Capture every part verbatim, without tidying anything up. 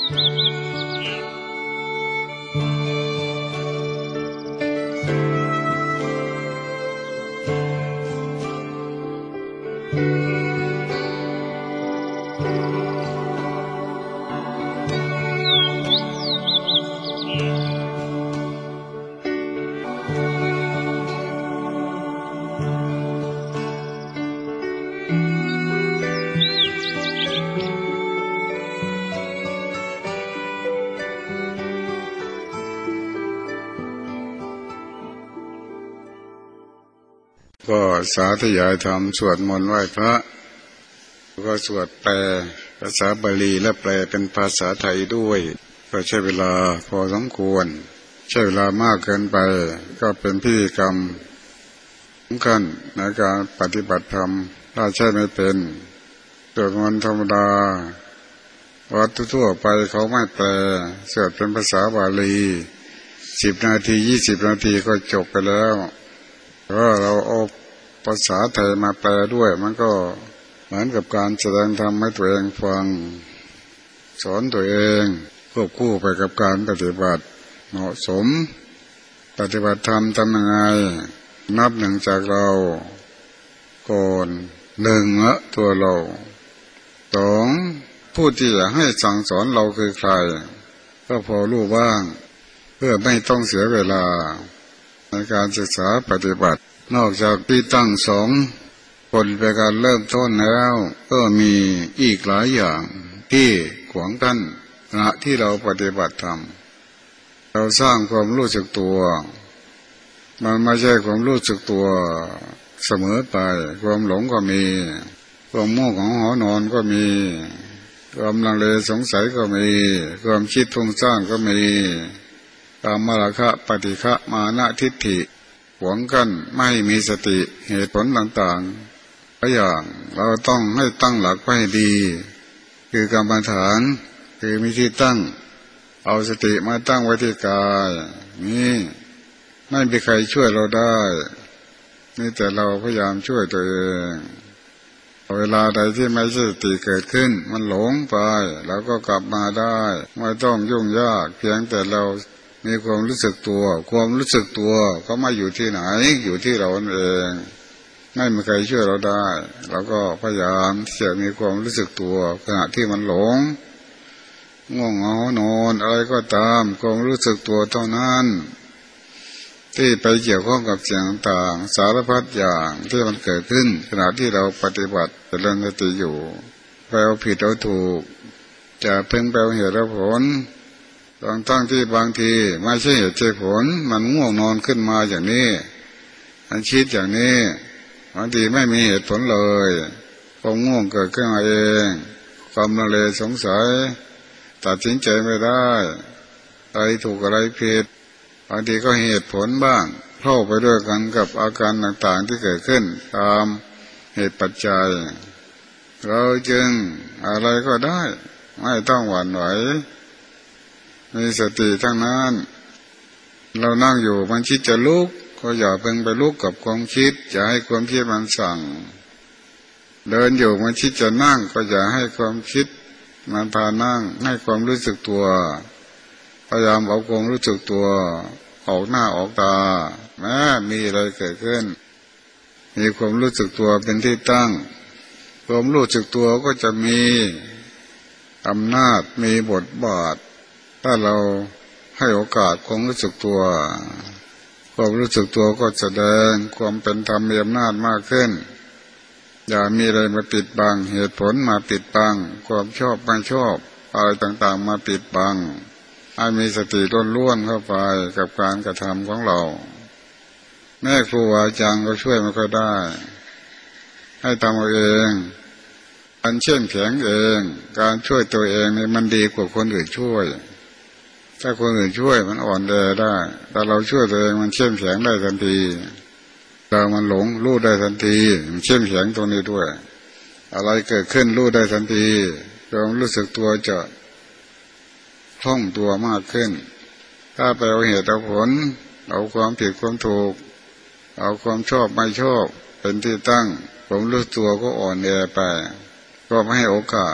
ก็สาธยายธรรมสวดมนต์ไหว้พระก็สวดแปลภาษาบาลีและแปลเป็นภาษาไทยด้วยก็ใช้เวลาพอสมควรใช้เวลามากเกินไปก็เป็นพิธีกรรมสำคัญในการปฏิบัติธรรมถ้าใช้ไม่เป็นสวดมนต์ธรรมดาวัดทั่วไปเขาไม่แปลสวดเป็นภาษาบาลีสิบนาทียี่สิบนาทีก็จบไปแล้วก็เราเอาภาษาไทยมาแปลด้วยมันก็เหมือนกับการแสดงธรรมให้ตัวเองฟังสอนตัวเองควบคู่ไปกับการปฏิบัติเหมาะสมปฏิบัติธรรมทำยังไงนับหนึ่งจากเราก่อนหนึ่งละตัวเราสองผู้ที่จะให้สั่งสอนเราคือใครก็พอรู้บ้างเพื่อไม่ต้องเสียเวลาในการศึกษาปฏิบัตินอกจากที่ตั้งสองคนไปการเริ่มต้นแล้วก็มีอีกหลายอย่างที่ขวางกั้นขณะที่เราปฏิบัติธรรมเราสร้างความรู้สึกตัวมันไม่ใช่ความรู้สึกตัวเสมอไปความหลงก็มีความโง่ของหอนอนก็มีความลังเลสงสัยก็มีความคิดฟุ้งซ่านก็มีกามราคะปฏิฆะมานะทิฏฐิขวางกั้นไม่มีสติเหตุผลต่างๆหลายอย่างเราต้องให้ตั้งหลักไว้ให้ดีคือกรรมฐานคือมีที่ตั้งเอาสติมาตั้งไว้ที่กายนี่ไม่มีใครช่วยเราได้นี่แต่เราพยายามช่วยตัวเองเวลาใดที่ไม่ใช่สติเกิดขึ้นมันหลงไปเราก็กลับมาได้ไม่ต้องยุ่งยากเพียงแต่เรามีความรู้สึกตัวความรู้สึกตัวก็ไม่อยู่ที่ไหนอยู่ที่เราเองไม่มีใครช่วยเราได้เราก็พยายามที่จะมีความรู้สึกตัวขณะที่มันหลงง่วงเหงานอนอะไรก็ตามความรู้สึกตัวเท่านั้นที่ไปเกี่ยวข้องกับสิ่งต่างสารพัดอย่างที่มันเกิดขึ้นขณะที่เราปฏิบัติเจริญสติอยู่ไปเอาผิดเอาถูกจะเพิ่งไปเอาเหตุเอาผลบางทั้งที่บางทีไม่ใช่เหตุใช่ผลมันง่วงนอนขึ้นมาอย่างนี้มันคิดอย่างนี้บางทีไม่มีเหตุผลเลยความง่วงเกิดขึ้นมาเองความลังเลสงสัยตัดสินใจไม่ได้อะไรถูกอะไรผิดบางทีก็เหตุผลบ้างเข้าไปด้วยกันกับอาการต่างๆที่เกิดขึ้นตามเหตุปัจจัยเราจึงอะไรก็ได้ไม่ต้องหวั่นไหวมีสติทั้งนั้นเรานั่งอยู่มันคิดจะลุกก็อย่าเพิ่งไปลุกกับความคิดอย่าให้ความคิดมันสั่งเดินอยู่มันคิดจะนั่งก็อย่าให้ความคิดมันพานั่งให้ความรู้สึกตัวพยายามเอาความรู้สึกตัวออกหน้าออกตาแม้มีอะไรเกิดขึ้นมีความรู้สึกตัวเป็นที่ตั้งความรู้สึกตัวก็จะมีอำนาจมีบทบาทถ้าเราให้โอกาสความรู้สึกตัวความรู้สึกตัวก็แสดงความเป็นธรรมมีอำนาจมากขึ้นอย่ามีอะไรมาปิดบังเหตุผลมาปิดบังความชอบไม่ชอบอะไรต่างๆมาปิดบังให้มีสติล้วนๆเข้าไปกับการกระทำของเราแม่ครูอาจารย์ก็ช่วยไม่ค่อยได้ให้ทำเอาเองการเชื่อมแข็งเองการช่วยตัวเองนี่มันดีกว่าคนอื่นช่วยถ้าคนอื่นช่วยมันอ่อนแอได้แต่เราช่วยตัวเองมันเชื่อมแข็งได้ทันทีเรามันหลงรู้ได้ทันทีมันเชื่อมแข็งตรงนี้ด้วยอะไรเกิดขึ้นรู้ได้ทันทีความรู้สึกตัวจะคล่องตัวมากขึ้นถ้าไปเอาเหตุเอาผลเอาความผิดความถูกเอาความชอบไม่ชอบเป็นที่ตั้งผมรู้ตัวก็อ่อนแอไปก็ไม่ให้โอกาส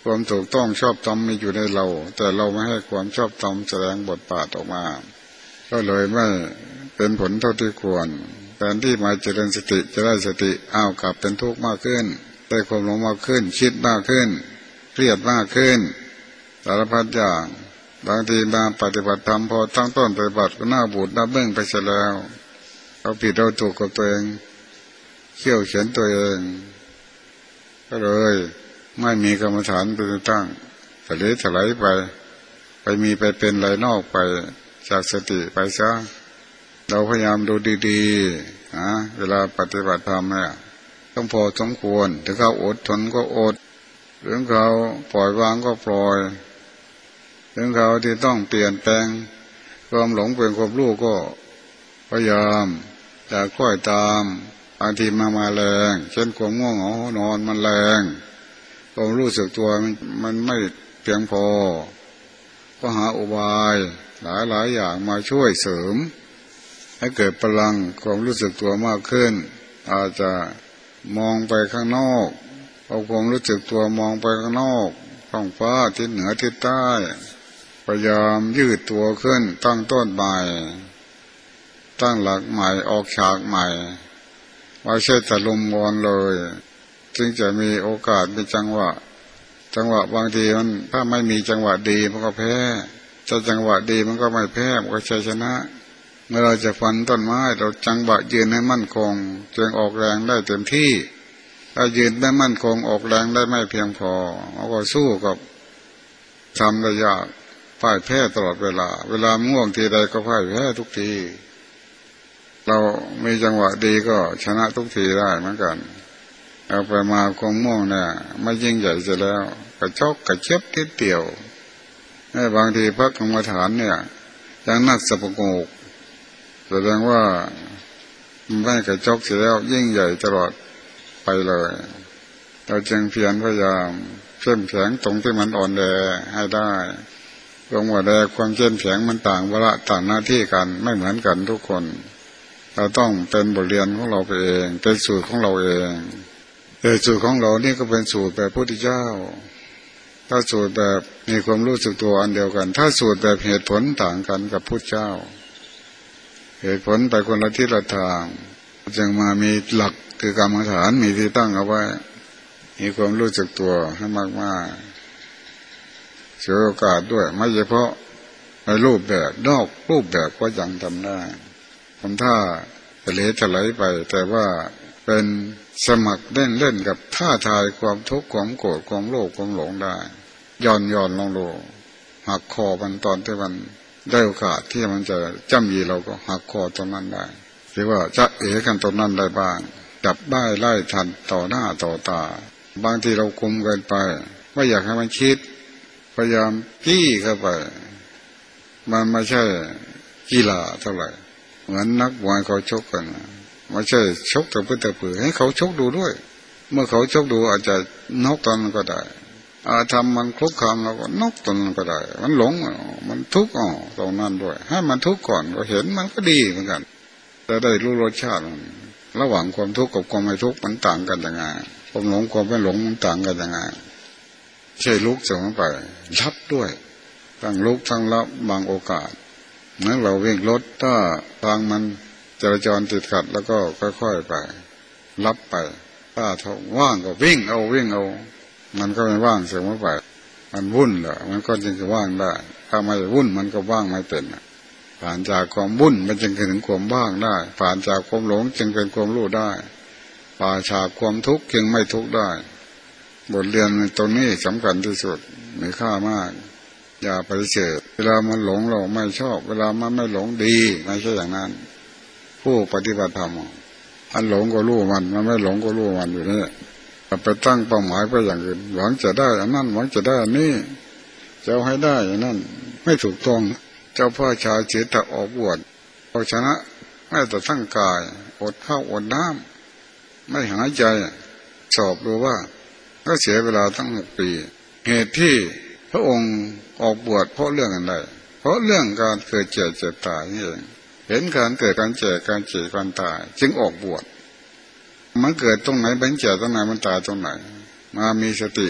ความถูกต้องชอบธรรมมีอยู่ในเราแต่เราไม่ให้ความชอบธรรมแสดงบทบาทออกมาก็เลยไม่เป็นผลเท่าที่ควรแทนที่มาเจริญสติจะได้สติอ้าวกลับเป็นทุกข์มากขึ้นได้ความหลงมากขึ้นคิดมากขึ้นเครียดมากขึ้นสารพัดอย่างบางทีมาปฏิบัติธรรมพอตั้งต้นปฏิบัติก็หน้าบูดหน้าเบื้องไปเสียแล้วเราผิดเราถูกกับตัวเองเขี่ยวเขียนตัวเองก็เลยไม่มีกรรมฐานเป็นตั้งทะเลถลายไปไปมีไปเป็นไหลนอกไปจากสติไปซะเราพยายามดูดีๆนะเวลาปฏิบัติธรรมเนี่ยต้องพอสมควรถึงเขาอดทนก็อดถึงเขาปล่อยวางก็ปล่อยถึงเขาที่ต้องเปลี่ยนแปลงความหลงเป็นความรู้ก็พยายามอย่าคล้อยตามบางทีมามาแรงเช่นความง่วงเหงานอนมันแรงความรู้สึกตัวมันมันไม่เพียงพอก็หาอุบายหลายหลายอย่างมาช่วยเสริมให้เกิดพลังความรู้สึกตัวมากขึ้นอาจจะมองไปข้างนอกเอาความรู้สึกตัวมองไปข้างนอกท้องฟ้าทิศเหนือทิศใต้พยายามยืดตัวขึ้นตั้งต้นใหม่ตั้งหลักใหม่ออกฉากใหม่ไม่ใช่ตะลุมบอลเลยจึงจะมีโอกาสมีจังหวะจังหวะบางทีมันถ้าไม่มีจังหวะดีมันก็แพ้ถ้าจังหวะดีมันก็ไม่แพ้มันก็ชัยชนะเมื่อเราจะฟันต้นไม้เราจังหวะยืนให้มั่นคงจึงออกแรงได้เต็มที่ถ้ายืนไม่มั่นคงออกแรงได้ไม่เพียงพอเราก็สู้กับทำได้ยากพ่ายแพ้ตลอดเวลาเวลาง่วงทีใดก็พ่ายแพ้ทุกทีเรามีจังหวะดีก็ชนะทุกทีได้เหมือนกันเอาไปมาคงม่วงเนี่ยไม่ยิ่งใหญ่จะแล้วกระชอกกระเช็บนิดเดียวให้บางทีพระกรรมฐานเนี่ยยังนัดสปงกแสดงว่าไม่กระชอกเสียแล้วยิ่งใหญ่ตลอดไปเลยเราจึงเพียรพยายามเข้มแข็งตรงที่มันอ่อนแอให้ได้ตรงว่าแดความเข้มแข็งมันต่างวาระต่างหน้าที่กันไม่เหมือนกันทุกคนเราต้องเป็นบทเรียนของเราไปเองเป็นสูตรของเราเองแต่สูตรของเรานี่ก็เป็นสูตรแบบพระพุทธเจ้าถ้าสูตรแบบมีความรู้สึกตัวอันเดียวกันถ้าสูตรแบบเหตุผลต่างกันกับพุทธเจ้าเหตุผลไปคนละทิศละทางจึงมามีหลักคือกรรมฐานมีที่ตั้งเอาไว้มีความรู้สึกตัวให้มากๆเสียโอกาสด้วยไม่เฉพาะในรูปแบบนอกรูปแบบก็ยังทำได้ทำท่าทะเลถลายไปแต่ว่าเป็นสมัครเล่นเล่นกับท่าทายความทุกข์ความโกรธความโลภความหลงได้ย่อนย่อนลงโลหักคอมันตอนที่มันได้โอกาสที่มันจะจ้ำยีเราก็หักคอตรงนั้นได้หรือว่าจะเอ๋กันตรงนั้นได้บ้างจับได้ไล่ทันต่อหน้าต่อตาบางทีเราคุมเกินไปไม่อยากให้มันคิดพยายามจี้เข้าไปมันไม่ใช่กีฬาเท่าไหร่เหมือนนักมวยเขาชกกันไม่ใช่ชกแต่เพื่อแต่เผื่อให้เขาชกดูด้วยเมื่อเขาชกดูอาจจะนอกตอนนั้นก็ได้อาทำมันคลุกคามเราก็นอกตอนนั้นก็ได้มันหลงมันทุกข์อ๋อตรงนั้นด้วยให้มันทุกข์ก่อนก็เห็นมันก็ดีเหมือนกันจะได้รู้รสชาติระหว่างความทุกข์กับความไม่ทุกข์มันต่างกันยังไงความหลงความไม่หลงมันต่างกันยังไงใช่ลุกเสมอไปรับด้วยทั้งลุกทั้งรับบางโอกาสเหมือนเราวิ่งรถถ้าทางมันจราจรติดขัดแล้วก็ค่อยๆไปรับไปถ้าท้องว่างก็วิ่งเอาวิ่งเอามันก็ไม่ว่างเสมอไปมันวุ่นเหรอมันก็จึงจะว่างได้ถ้าไม่วุ่นมันก็ว่างไม่เป็นผ่านจากความวุ่นมันจึงถึงความว่างได้ผ่านจากความหลงจึงเป็นความรู้ได้ผ่านจากความทุกข์จึงไม่ทุกข์ได้บทเรียนตรงนี้สำคัญที่สุดมีค่ามากอย่าปฏิเสธเวลามันหลงเราไม่ชอบเวลามันไม่หลงดีไม่ใช่อย่างนั้นผู้ปฏิบัติธรรมอันหลงก็รู้มันมันไม่หลงก็รู้มันอยู่นี่ไปตั้งเป้าหมายไปอย่างอื่นหวังจะได้อันนั้นหวังจะได้อันนี้จะเอาให้ได้อย่างนั้นไม่ถูกต้องเจ้าพ่อชาวเจตออกบวชเอาชนะไม่แต่ทั้งกายอดข้าวอดน้ำไม่หายใจสอบดูว่าก็เสียเวลาตั้งหกปีเหตุที่พระองค์ออกบวชเพราะเรื่องอะไรเพราะเรื่องการเกิดเจ็บเจ็บตายนี่เองเห็นการเกิดการเจ็บการเจ็บการตายจึงออกบวชมันเกิดตรงไหนเป็นเจ็บตรงไหนมันตายตรงไหนมามีสติ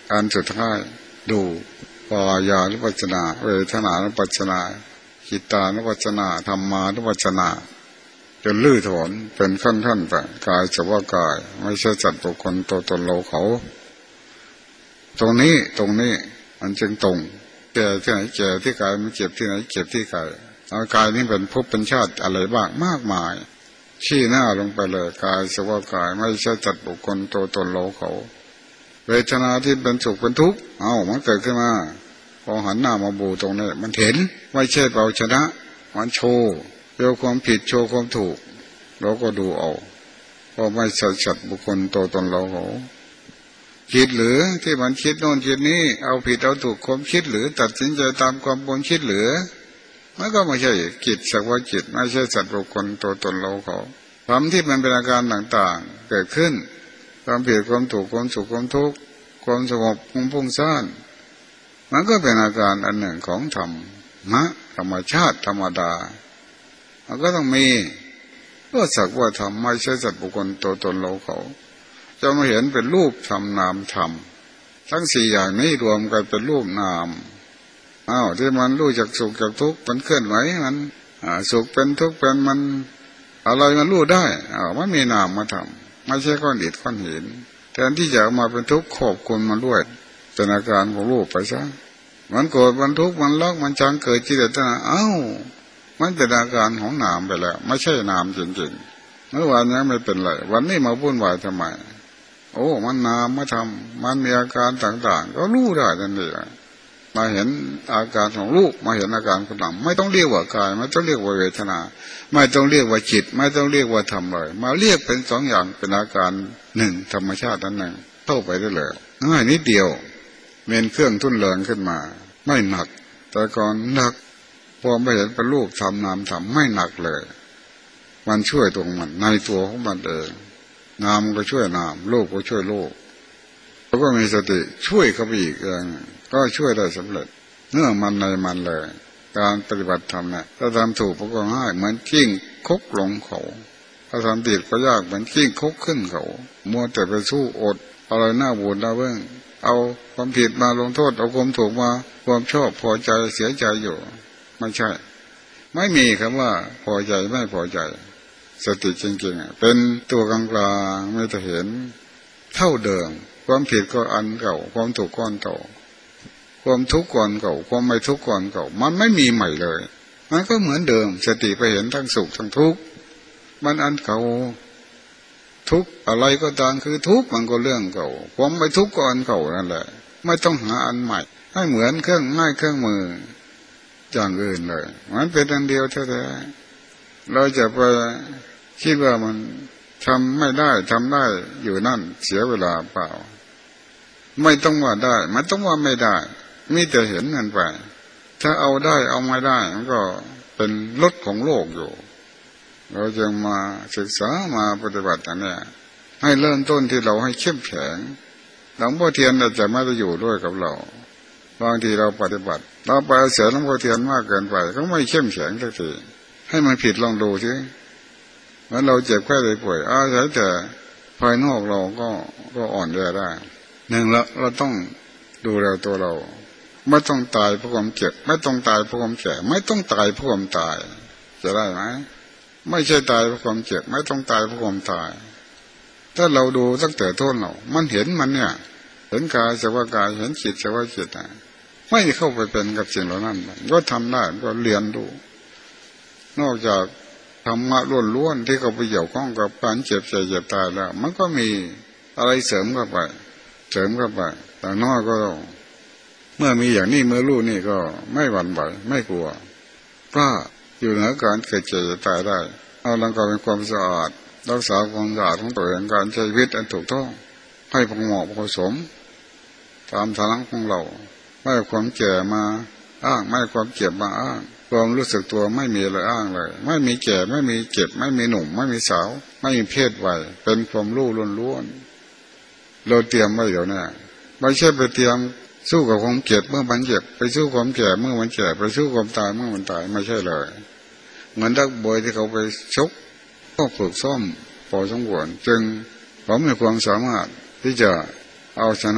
อันสุดท้ายดูปายานุปัสสนาเวทนานุปัสสนาจิตานุปัสสนาธรรมานุปัสสนาจนลื้อถอนเป็นขั้นๆไปกายสักว่ากายไม่ใช่สัตว์บุคคลตัวตนเราเขาตรงนี้ตรงนี้มันจึงตรงแก่ที่ไหนแก่ที่กายมันเจ็บที่ไหนเจ็บที่กายเอากายนี้เป็นภพเป็นชาติอะไรบ้างมากมายชี้หน้าลงไปเลยกายสักว่ากายไม่ใช่สัตว์บุคคลตัวตนเราเขาเวทนาที่เป็นสุขเป็นทุกข์เอามันเกิดขึ้นมาพอหันหน้ามาบูตรงนี้มันเห็นไม่ใช่เราชนะมันโชว์โชว์ความผิดโชว์ความถูกเราก็ดูเอาเพราะไม่ใช่สัตว์บุคคลตัวตนเราเขาคิดหรือที่มันคิดโน่นคิดนี้เอาผิดเอาถูกความคิดหรือตัดสินใจตามความปนคิดหรือมันก็ไม่ใช่จิตสักว่าจิตไม่ใช่สัตว์บุคคลตัวตนเราเขาความที่มันเป็นอาการต่างๆเกิดขึ้นความผิดความถูกความสุขความทุกข์ความสงบความพุ่งซ่านมันก็เป็นอาการอันหนึ่งของธรรมะธรรมชาติธรรมดามันก็ต้องมีก็สักว่าธรรมไม่ใช่สัตว์บุคคลตัวตนเราเขาจะมาเห็นเป็นรูปธรรมนามธรรมทั้งสี่อย่างนี้รวมกันเป็นรูปนามอ้าวที่มันรู้จักสุขจากทุกข์มันเคลื่อนไหวมันสุขเป็นทุกข์เป็นมันอะไรมันรู้ได้อ้าวมันมีนามมาทำไม่ใช่ก้อนอิฐก้อนหินแทนที่จะเอามาเป็นทุกข์ขอบคุณมันด้วยเป็นอาการของรูปไปซะมันโกรธมันทุกข์มันรักมันชังเกิดจิตตนาอ้าวมันเป็นอาการของนามไปแล้วไม่ใช่นามจริงๆเมื่อวานนี้ไม่เป็นไรวันนี้มาวุ่นวายทำไมโอ้มันนามมาทำมันมีอาการต่างๆก็รู้ได้ทันทีมาเห็นอาการของรูปมาเห็นอาการของนามไม่ต้องเรียกว่ากายไม่ต้องเรียกว่าเวทนาไม่ต้องเรียกว่าจิตไม่ต้องเรียกว่าธรรมเลยมาเรียกเป็นสองอย่างเป็นอาการหนึ่งธรรมชาตินั้นหนึ่งเข้าไปได้เลยง่ายนิดเดียวเป็นเครื่องทุ่นแรงขึ้นมาไม่หนักแต่ก่อนหนักพอไม่เห็นเป็นรูปธรรมนามธรรมไม่หนักเลยมันช่วยตรงมันในตัวของมันเองนามก็ช่วยนามรูปก็ช่วยรูปแล้วก็มีสติช่วยเข้าไปอีกเองก็ช่วยได้สำเร็จเนื่อมันในมันเลยการปฏิบัติธรรมเนี่ยถ้าทำถูกก็ง่ายเหมือนกิ้งคกลงเขาถ้าทำผิดก็ยากเหมือนกิ้งคกขึ้นเขามัวแต่ไปสู้อดอะไรหน้าบูดหน้าเบื้องเอาความผิดมาลงโทษเอาความถูกมาความชอบพอใจเสียใจอยู่ไม่ใช่ไม่มีคำว่าพอใจไม่พอใจสติจริงๆเป็นตัวกลางๆไม่จะเห็นเท่าเดิมความผิดก็อันเก่าความถูกก็อันเก่าความทุกข์ก่อนเก่าความไม่ทุกข์ก่อนเก่ามันไม่มีใหม่เลยมันก็เหมือนเดิมสติไปเห็นทั้งสุขทั้งทุกข์มันอันเก่าทุกข์อะไรก็ตามคือทุกข์มันก็เรื่องเก่าความไม่ทุกข์ก็อันเก่านั่นแหละไม่ต้องหาอันใหม่ให้เหมือนเครื่องง่ายเครื่องมืออย่างอื่นเลยมันเป็นอันเดียวแท้ๆเราจะไปคิดว่ามันทำไม่ได้ทำได้อยู่นั่นเสียเวลาเปล่าไม่ต้องว่าได้มันต้องว่าไม่ได้มีแต่เห็นกันไปถ้าเอาได้เอาไม่ได้มันก็เป็นรถของโลกอยู่เราจึงมาศึกษามาปฏิบัติอันนี้ให้เริ่มต้นที่เราให้เข้มแข็งหลวงพ่อเทียนอาจจะไม่ได้อยู่ด้วยกับเราบางทีเราปฏิบัติเราไปเสียหลวงพ่อเทียนมากเกินไปก็ไม่เข้มแข็งสักทีให้มันผิดลองดูสิเมื่อเราเจ็บแค่เลยป่วยอาศัยแต่ภายนอกเราก็ก็อ่อนแอได้หนึ่งละเราต้องดูแลตัวเราไม่ต้องตายเพราะความเจ็บไม่ต้องตายเพราะความแก่ไม่ต้องตายเพราะความตายจะได้ไหมไม่ใช่ตายเพราะความเจ็บไม่ต้องตายเพราะความตายถ้าเราดูตั้งแต่ต้นเรามันเห็นมันเนี่ยเห็นกายสักว่ากายเห็นจิตสักว่าจิตนะไม่เข้าไปเป็นกับสิ่งเหล่านั้นก็ทำได้ก็เรียนดูนอกจากธรรมะล้วนๆที่เขาไปเกี่ยวข้องกับการเจ็บใจเจ็บตายแล้วมันก็มีอะไรเสริมเข้าไปเสริมเข้าไปแต่น้อยก็เมื่อมีอย่างนี้เมื่อรู้นี่ก็ไม่หวั่นไหวไม่กลัวกล้าอยู่เหนือการเกิดเจ็บจะตายได้เอาร่างกายเป็นความสะอาดรักษาความสะอาดของตัวเองการใช้ชีวิตอันถูกต้องให้พอเหมาะพอสมตามฐานะของเราไม่ความแก่มาอ้างไม่ความเจ็บมาอ้างความรู้สึกตัวไม่มีอะไรอ้างเลยไม่มีแก่ไม่มีเจ็บไม่มีหนุ่มไม่มีสาวไม่มีเพศวัยเป็นความรู้ล้วนๆเราเตรียมไว้เดี๋ยวนี้ไม่ใช่ไปเตรียมสู้กับความเจ็บเมื่อมันเจ็บไปสู้ความแก่เมื่อมันแก่ไปสู้ความตายเมื่อมันตายไม่ใช่เลยเหมือนนักบวยที่เขาไปชกก็ฝึกซ้อมพอสมควรจึงเขามีความสามารถที่จะเอาชนะ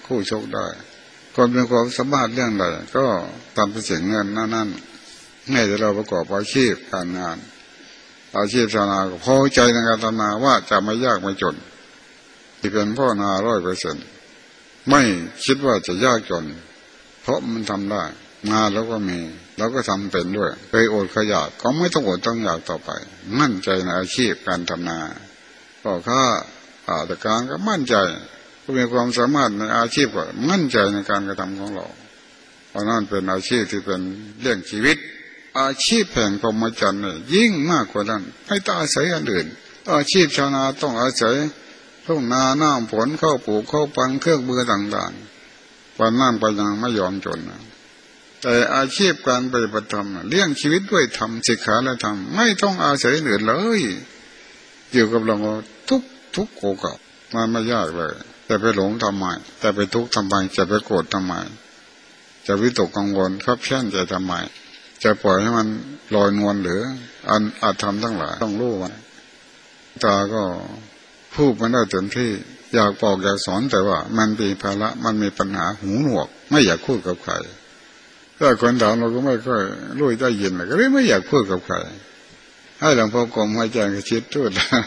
คู่ชกได้คนมีความสามารถเรื่องใดก็ทำเป็นสิ่งเงินนั่นนั่นให้เราประกอบอาชีพการงานอาชีพชาวนาก็พอใจในการทำนาว่าจะไม่ยากไม่จนที่เป็นพ่อนาร้อยเปอร์เซ็นต์ไม่คิดว่าจะยากจนเพราะมันทำได้มาแล้วก็มีแล้วก็ทำเป็นด้วยเคยอดขยากก็ไม่ต้องอดต้องอยากต่อไปมั่นใจในอาชีพการทำนาก็ข้าอาตการก็มั่นใจก็มีความสามารถในอาชีพก็มั่นใจในการกระทำของเราเพราะนั่นเป็นอาชีพที่เป็นเรื่องชีวิตอาชีพแห่งพรหมจรรย์เนี่ยยิ่งมากกว่านั้นไม่ต้องอาศัยอันอื่นอาชีพชาวนาต้องอาศัยทุ่งนาหน้าฝนเข้าปลูกเข้าปันเครื่องมือต่างๆวันนั่งไปยังไม่ยอมจนนะแต่อาชีพการปฏิบัติธรรมเลี้ยงชีวิตด้วยธรรมศิกขาและธรรมไม่ต้องอาศัยอื่นเลยอยู่กับเราทุกทุกโอกาสมันไม่ยากเลยแต่ไปหลงทำไมแต่ไปทุกข์ทำไมจะไปโกรธทำไมจะวิตกกังวลขับแค้นใจทำไมจะปล่อยให้มันลอยนวลหรืออันอาจทำทั้งหลายต้องรู้ไว้ตาก็พูดมันได้เต็มที่อยากบอกอยากสอนแต่ว่ามันมีภาระมันมีปัญหาหูหนวกไม่อยากพูดกับใครถ้าคนถามเราก็ไม่ค่อยรู้ได้ยินเลยก็เลยไม่อยากพูดกับใครให้หลวงพ่อกรมให้แจ้งกระชิดพูด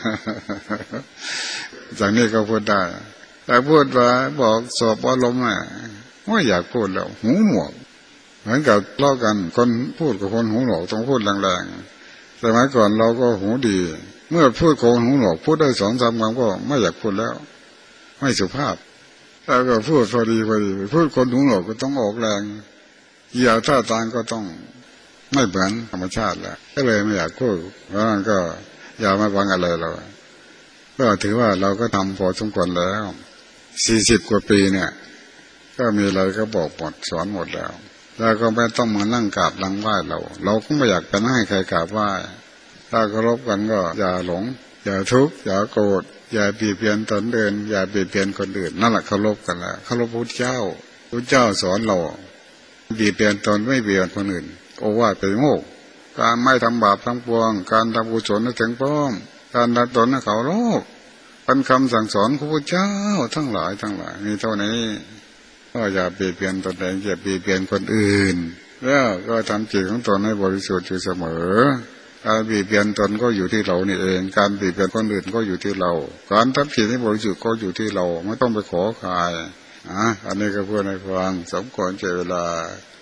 จากนี้ก็พูดได้แต่พูดว่าบอกสอบอารมณ์น่ะไม่อยากพูดแล้วหูหนวกเหมือนกับเล่ากันคนพูดกับคนหูหนวกต้องพูดแรงๆสมัยก่อนเราก็หูดีเมื่อพูดคนหูหนวกพูดได้สองสามคำก็ไม่อยากพูดแล้วไม่สุภาพแล้วก็พูดพอดีพอดีพูดคนหูหนวกก็ต้องออกแรงอย่าท่าทางก็ต้องไม่เหมือนธรรมชาติแล้วก็เลยไม่อยากพูดเพราะนั้นก็อย่ามาฟังอะไรเราก็ถือว่าเราก็ทำพอสมควรแล้วสี่สิบกว่าปีเนี่ยก็มีอะไรก็บอกหมดสอนหมดแล้วแล้วก็ไม่ต้องมานั่งกราบหลังไหว้เราเราก็ไม่อยากไปนั่งให้ใครกราบไหว้ถ้าเคารพกันก็อย่าหลงอย่าทุกข์อย่าโกรธอย่าเบียดเบียนตนเดินอย่าเบียดเบียนคนอื่นนั่นแหละเคารพกันแล้วเคารพพระพุทธเจ้าพระเจ้าสอนเราเบียดเบียนตนไม่เบียดคนอื่นโอวาทเป็นโง่การไม่ทำบาปทั้งปวงการทำกุศลให้ถึงพร้อมการดัดตนให้เขาโลกเป็นคำสั่งสอนของพระพุทธเจ้าทั้งหลายทั้งหลายมีเท่านี้ก็อย่าเบียดเบียนตนเองอย่าเบียดเบียนคนอื่นแล้วก็ทำจิตของตนให้บริสุทธิ์อยู่เสมอการเบียดเบียนตนก็อยู่ที่เรานี่เองการเบียดเบียนคนอื่นก็อยู่ที่เราการทำจิตให้บริสุทธิ์ก็อยู่ที่เราไม่ต้องไปขอใครอ่ะอันนี้ก็เพื่อให้ฟังสมควรเจเวลา